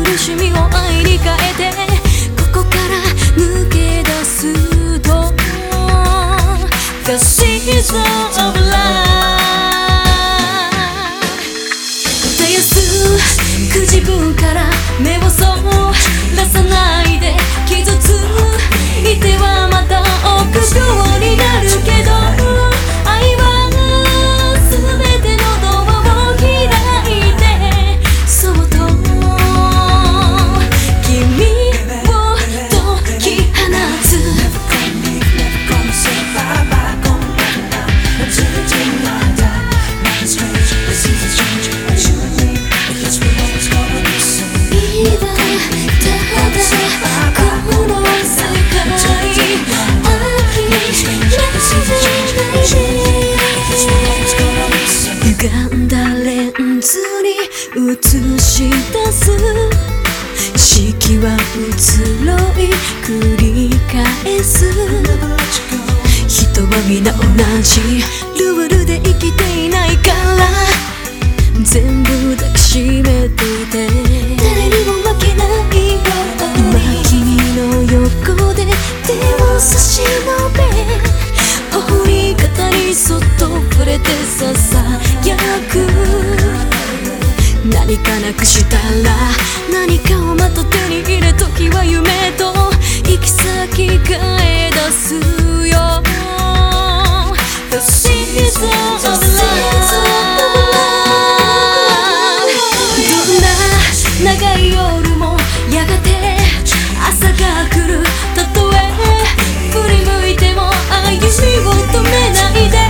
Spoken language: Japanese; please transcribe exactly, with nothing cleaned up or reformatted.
苦しみを愛に変えてここから抜け出すと The season of love 絶やすく自分から目をそらさないで傷ついてはまた臆病になるけど愛は全てのドアを開いてそっと君を解き放つ歪んだレンズに映し出す四季は移ろい繰り返す人は皆同じルールで生きていないから全部抱きしめていて誰にも負けないよ今君の横で手を差し伸べ頬に肩にそっと触れてささやく何かなくしたら何かをまた手に入れ時は夢と行き先変え出すよ The season of love どんな長い夜もやがて朝が来るたとえ振り向いても歩みを止めないで